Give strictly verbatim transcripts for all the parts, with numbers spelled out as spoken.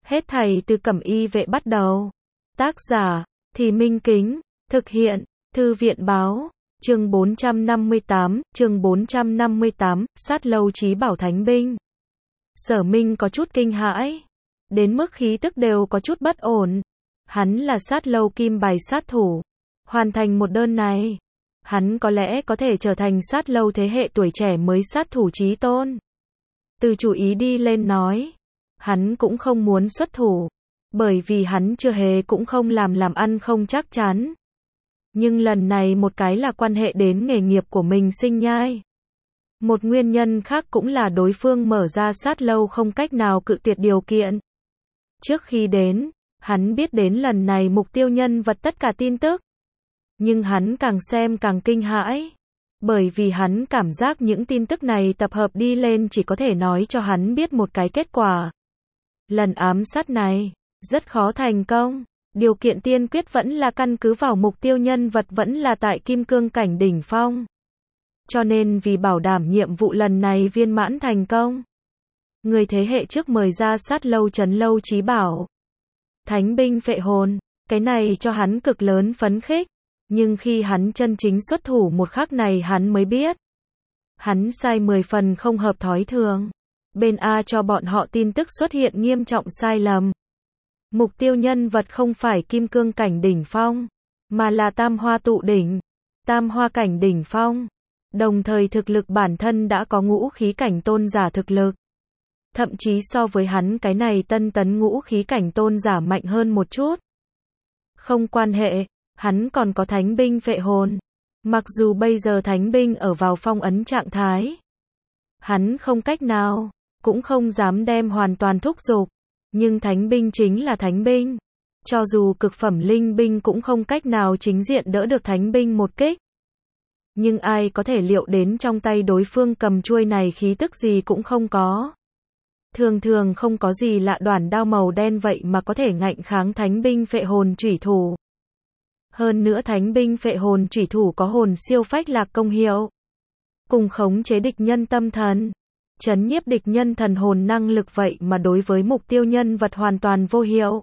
Hết thảy từ Cẩm Y Vệ bắt đầu. Tác giả, Thì Minh Kính, thực hiện, Thư viện báo, chương bốn trăm năm mươi tám, chương bốn trăm năm mươi tám, sát lâu trí bảo thánh binh. Sở Minh có chút kinh hãi, đến mức khí tức đều có chút bất ổn. Hắn là sát lâu kim bài sát thủ, hoàn thành một đơn này, hắn có lẽ có thể trở thành sát lâu thế hệ tuổi trẻ mới sát thủ chí tôn. Từ chủ ý đi lên nói, hắn cũng không muốn xuất thủ, bởi vì hắn chưa hề cũng không làm làm ăn không chắc chắn. Nhưng lần này một cái là quan hệ đến nghề nghiệp của mình sinh nhai. Một nguyên nhân khác cũng là đối phương mở ra sát lâu không cách nào cự tuyệt điều kiện. Trước khi đến, hắn biết đến lần này mục tiêu nhân vật tất cả tin tức. Nhưng hắn càng xem càng kinh hãi. Bởi vì hắn cảm giác những tin tức này tập hợp đi lên chỉ có thể nói cho hắn biết một cái kết quả. Lần ám sát này, rất khó thành công. Điều kiện tiên quyết vẫn là căn cứ vào mục tiêu nhân vật vẫn là tại kim cương cảnh đỉnh phong. Cho nên vì bảo đảm nhiệm vụ lần này viên mãn thành công, người thế hệ trước mời ra sát lâu trấn lâu trí bảo. Thánh binh phệ hồn, cái này cho hắn cực lớn phấn khích. Nhưng khi hắn chân chính xuất thủ một khắc này hắn mới biết. Hắn sai mười phần không hợp thói thường. Bên A cho bọn họ tin tức xuất hiện nghiêm trọng sai lầm. Mục tiêu nhân vật không phải kim cương cảnh đỉnh phong, mà là tam hoa tụ đỉnh, tam hoa cảnh đỉnh phong. Đồng thời thực lực bản thân đã có ngũ khí cảnh tôn giả thực lực. Thậm chí so với hắn cái này tân tấn ngũ khí cảnh tôn giả mạnh hơn một chút. Không quan hệ, hắn còn có thánh binh phệ hồn. Mặc dù bây giờ thánh binh ở vào phong ấn trạng thái, hắn không cách nào, cũng không dám đem hoàn toàn thúc giục. Nhưng thánh binh chính là thánh binh. Cho dù cực phẩm linh binh cũng không cách nào chính diện đỡ được thánh binh một kích. Nhưng ai có thể liệu đến trong tay đối phương cầm chuôi này khí tức gì cũng không có. Thường thường không có gì lạ đoản đao màu đen vậy mà có thể ngạnh kháng thánh binh phệ hồn chủy thủ. Hơn nữa thánh binh phệ hồn chủy thủ có hồn siêu phách lạc công hiệu. Cùng khống chế địch nhân tâm thần. Chấn nhiếp địch nhân thần hồn năng lực vậy mà đối với mục tiêu nhân vật hoàn toàn vô hiệu.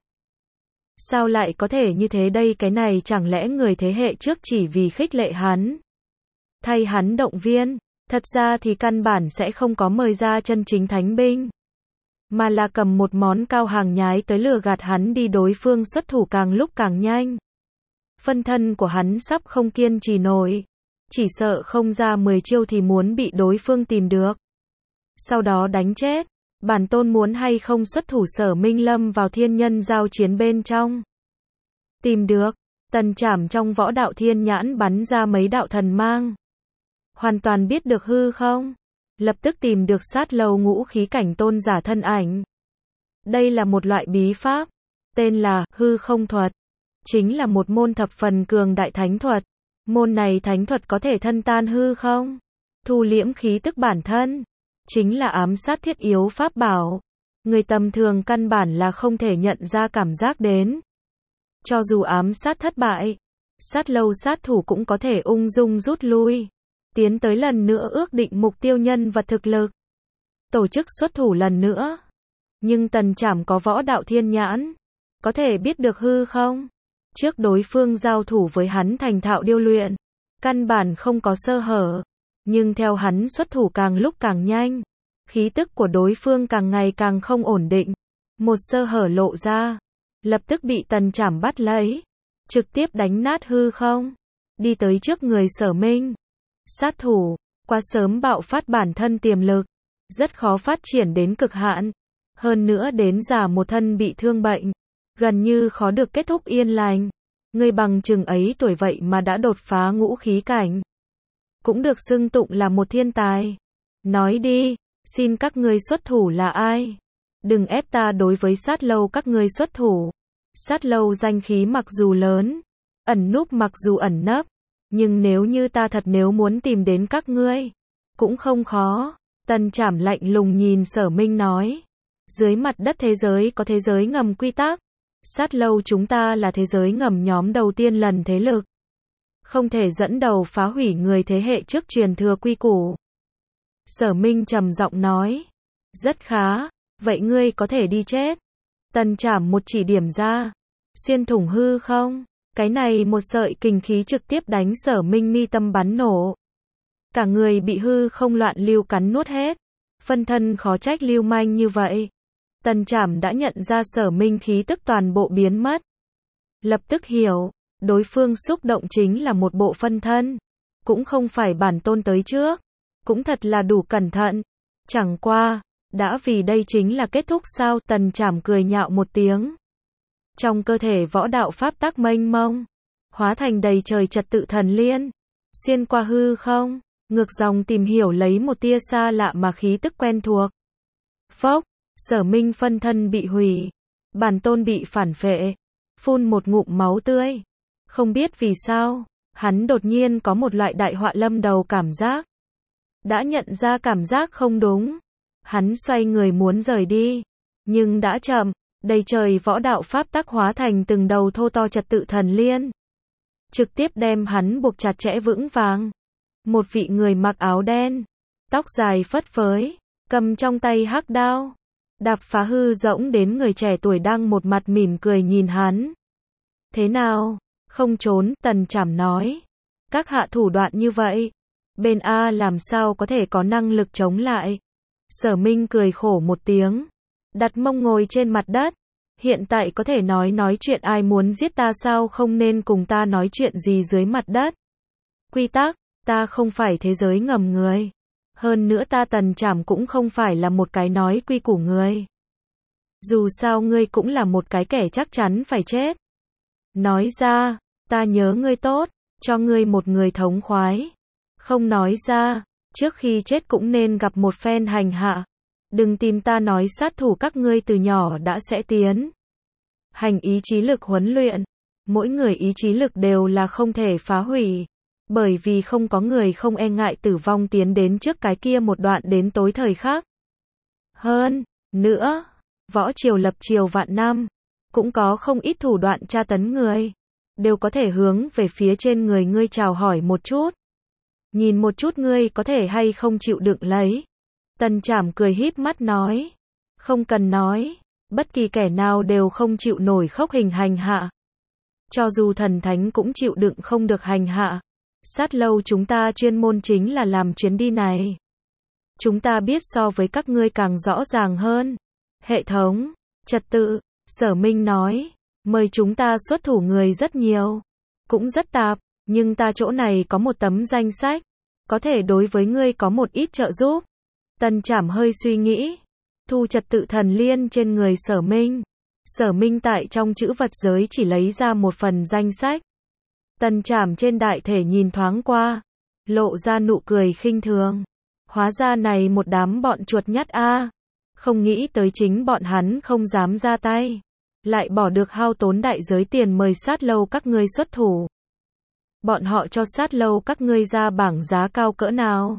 Sao lại có thể như thế đây, cái này chẳng lẽ người thế hệ trước chỉ vì khích lệ hắn, thay hắn động viên, thật ra thì căn bản sẽ không có mời ra chân chính thánh binh. Mà là cầm một món cao hàng nhái tới lừa gạt hắn đi đối phương xuất thủ càng lúc càng nhanh. Phân thân của hắn sắp không kiên trì nổi. Chỉ sợ không ra mười chiêu thì muốn bị đối phương tìm được. Sau đó đánh chết. Bản tôn muốn hay không xuất thủ Sở Minh lâm vào thiên nhân giao chiến bên trong. Tìm được. Tần Trảm trong võ đạo thiên nhãn bắn ra mấy đạo thần mang. Hoàn toàn biết được hư không? Lập tức tìm được sát lầu ngũ khí cảnh tôn giả thân ảnh. Đây là một loại bí pháp. Tên là hư không thuật. Chính là một môn thập phần cường đại thánh thuật. Môn này thánh thuật có thể thân tan hư không? Thu liễm khí tức bản thân. Chính là ám sát thiết yếu pháp bảo. Người tầm thường căn bản là không thể nhận ra cảm giác đến. Cho dù ám sát thất bại, sát lâu sát thủ cũng có thể ung dung rút lui. Tiến tới lần nữa ước định mục tiêu nhân vật thực lực. Tổ chức xuất thủ lần nữa. Nhưng Tần Trảm có võ đạo thiên nhãn. Có thể biết được hư không? Trước đối phương giao thủ với hắn thành thạo điêu luyện. Căn bản không có sơ hở. Nhưng theo hắn xuất thủ càng lúc càng nhanh. Khí tức của đối phương càng ngày càng không ổn định. Một sơ hở lộ ra. Lập tức bị Tần Trảm bắt lấy. Trực tiếp đánh nát hư không. Đi tới trước người Sở Minh. Sát thủ, quá sớm bạo phát bản thân tiềm lực. Rất khó phát triển đến cực hạn. Hơn nữa đến già một thân bị thương bệnh. Gần như khó được kết thúc yên lành. Người bằng chừng ấy tuổi vậy mà đã đột phá ngũ khí cảnh. Cũng được xưng tụng là một thiên tài. Nói đi, xin các ngươi xuất thủ là ai? Đừng ép ta đối với sát lâu các ngươi xuất thủ. Sát lâu danh khí mặc dù lớn, ẩn núp mặc dù ẩn nấp. Nhưng nếu như ta thật nếu muốn tìm đến các ngươi, cũng không khó. Tần Trảm lạnh lùng nhìn Sở Minh nói. Dưới mặt đất thế giới có thế giới ngầm quy tắc. Sát lâu chúng ta là thế giới ngầm nhóm đầu tiên lần thế lực. Không thể dẫn đầu phá hủy người thế hệ trước truyền thừa quy củ. Sở Minh trầm giọng nói. Rất khá, vậy ngươi có thể đi chết. Tần Trảm một chỉ điểm ra, xuyên thủng hư không. Cái này một sợi kình khí trực tiếp đánh Sở Minh mi tâm bắn nổ. Cả người bị hư không loạn lưu cắn nuốt hết. Phân thân khó trách lưu manh như vậy. Tần Trảm đã nhận ra Sở Minh khí tức toàn bộ biến mất. Lập tức hiểu, đối phương xúc động chính là một bộ phân thân. Cũng không phải bản tôn tới trước. Cũng thật là đủ cẩn thận. Chẳng qua, đã vì đây chính là kết thúc sao? Tần Trảm cười nhạo một tiếng. Trong cơ thể võ đạo pháp tắc mênh mông, hóa thành đầy trời trật tự thần liên, xuyên qua hư không, ngược dòng tìm hiểu lấy một tia xa lạ mà khí tức quen thuộc. Phốc, Sở Minh phân thân bị hủy, bản tôn bị phản phệ, phun một ngụm máu tươi. Không biết vì sao, hắn đột nhiên có một loại đại họa lâm đầu cảm giác. Đã nhận ra cảm giác không đúng, hắn xoay người muốn rời đi, nhưng đã chậm. Đầy trời võ đạo pháp tắc hóa thành từng đầu thô to trật tự thần liên, trực tiếp đem hắn buộc chặt chẽ vững vàng. Một vị người mặc áo đen, tóc dài phất phới, cầm trong tay hắc đao, đạp phá hư rỗng đến người trẻ tuổi đang một mặt mỉm cười nhìn hắn. Thế nào, không trốn? Tần Trảm nói. Các hạ thủ đoạn như vậy, bên A làm sao có thể có năng lực chống lại? Sở Minh cười khổ một tiếng, đặt mông ngồi trên mặt đất. Hiện tại có thể nói nói chuyện, ai muốn giết ta sao không nên cùng ta nói chuyện gì dưới mặt đất. Quy tắc, ta không phải thế giới ngầm người. Hơn nữa ta Tần Trảm cũng không phải là một cái nói quy củ người. Dù sao ngươi cũng là một cái kẻ chắc chắn phải chết. Nói ra, ta nhớ ngươi tốt, cho ngươi một người thống khoái. Không nói ra, trước khi chết cũng nên gặp một phen hành hạ. Đừng tìm ta nói sát thủ các ngươi từ nhỏ đã sẽ tiến hành ý chí lực huấn luyện. Mỗi người ý chí lực đều là không thể phá hủy. Bởi vì không có người không e ngại tử vong tiến đến trước cái kia một đoạn đến tối thời khắc. Hơn nữa, võ triều lập triều vạn năm, cũng có không ít thủ đoạn tra tấn người. Đều có thể hướng về phía trên người ngươi chào hỏi một chút. Nhìn một chút ngươi có thể hay không chịu đựng lấy. Tần Trảm cười híp mắt nói. Không cần nói, bất kỳ kẻ nào đều không chịu nổi khốc hình hành hạ. Cho dù thần thánh cũng chịu đựng không được hành hạ. Sát lâu chúng ta chuyên môn chính là làm chuyến đi này. Chúng ta biết so với các ngươi càng rõ ràng hơn. Hệ thống, trật tự, Sở Minh nói. Mời chúng ta xuất thủ người rất nhiều. Cũng rất tạp, nhưng ta chỗ này có một tấm danh sách. Có thể đối với ngươi có một ít trợ giúp. Tần Trảm hơi suy nghĩ, thu trật tự thần liên trên người Sở Minh. Sở Minh tại trong chữ vật giới chỉ lấy ra một phần danh sách. Tần Trảm trên đại thể nhìn thoáng qua, lộ ra nụ cười khinh thường. Hóa ra này một đám bọn chuột nhắt a, không nghĩ tới chính bọn hắn không dám ra tay, lại bỏ được hao tốn đại giới tiền mời sát lâu các ngươi xuất thủ. Bọn họ cho sát lâu các ngươi ra bảng giá cao cỡ nào?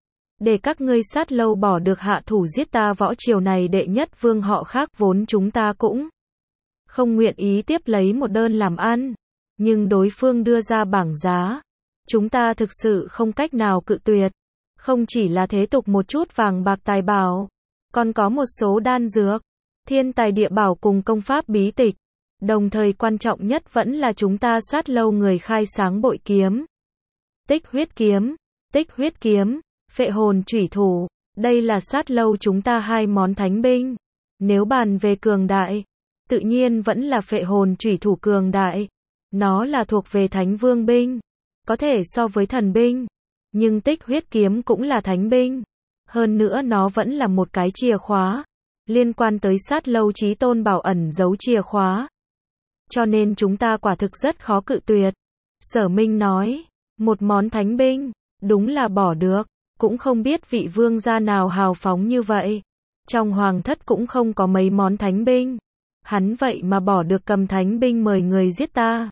Để các ngươi sát lâu bỏ được hạ thủ giết ta võ triều này đệ nhất vương họ khác vốn chúng ta cũng không nguyện ý tiếp lấy một đơn làm ăn. Nhưng đối phương đưa ra bảng giá, chúng ta thực sự không cách nào cự tuyệt. Không chỉ là thế tục một chút vàng bạc tài bảo, còn có một số đan dược, thiên tài địa bảo cùng công pháp bí tịch. Đồng thời quan trọng nhất vẫn là chúng ta sát lâu người khai sáng bội kiếm. Tích huyết kiếm, tích huyết kiếm, phệ hồn chủy thủ. Đây là sát lâu chúng ta hai món thánh binh. Nếu bàn về cường đại, tự nhiên vẫn là phệ hồn chủy thủ cường đại. Nó là thuộc về thánh vương binh, có thể so với thần binh. Nhưng tích huyết kiếm cũng là thánh binh. Hơn nữa nó vẫn là một cái chìa khóa, liên quan tới sát lâu chí tôn bảo ẩn giấu chìa khóa. Cho nên chúng ta quả thực rất khó cự tuyệt. Sở Minh nói, một món thánh binh, đúng là bỏ được, cũng không biết vị vương gia nào hào phóng như vậy. Trong hoàng thất cũng không có mấy món thánh binh. Hắn vậy mà bỏ được cầm thánh binh mời người giết ta.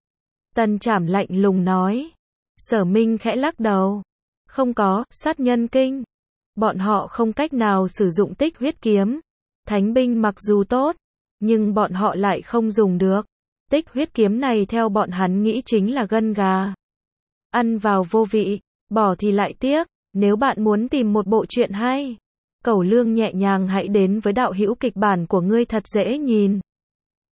Tần Trảm lạnh lùng nói. Sở Minh khẽ lắc đầu. Không có, sát nhân kinh. Bọn họ không cách nào sử dụng tích huyết kiếm. Thánh binh mặc dù tốt, nhưng bọn họ lại không dùng được. Tích huyết kiếm này theo bọn hắn nghĩ chính là gân gà. Ăn vào vô vị, bỏ thì lại tiếc. Nếu bạn muốn tìm một bộ truyện hay, Cẩu Lương nhẹ nhàng hãy đến với đạo hữu kịch bản của ngươi thật dễ nhìn.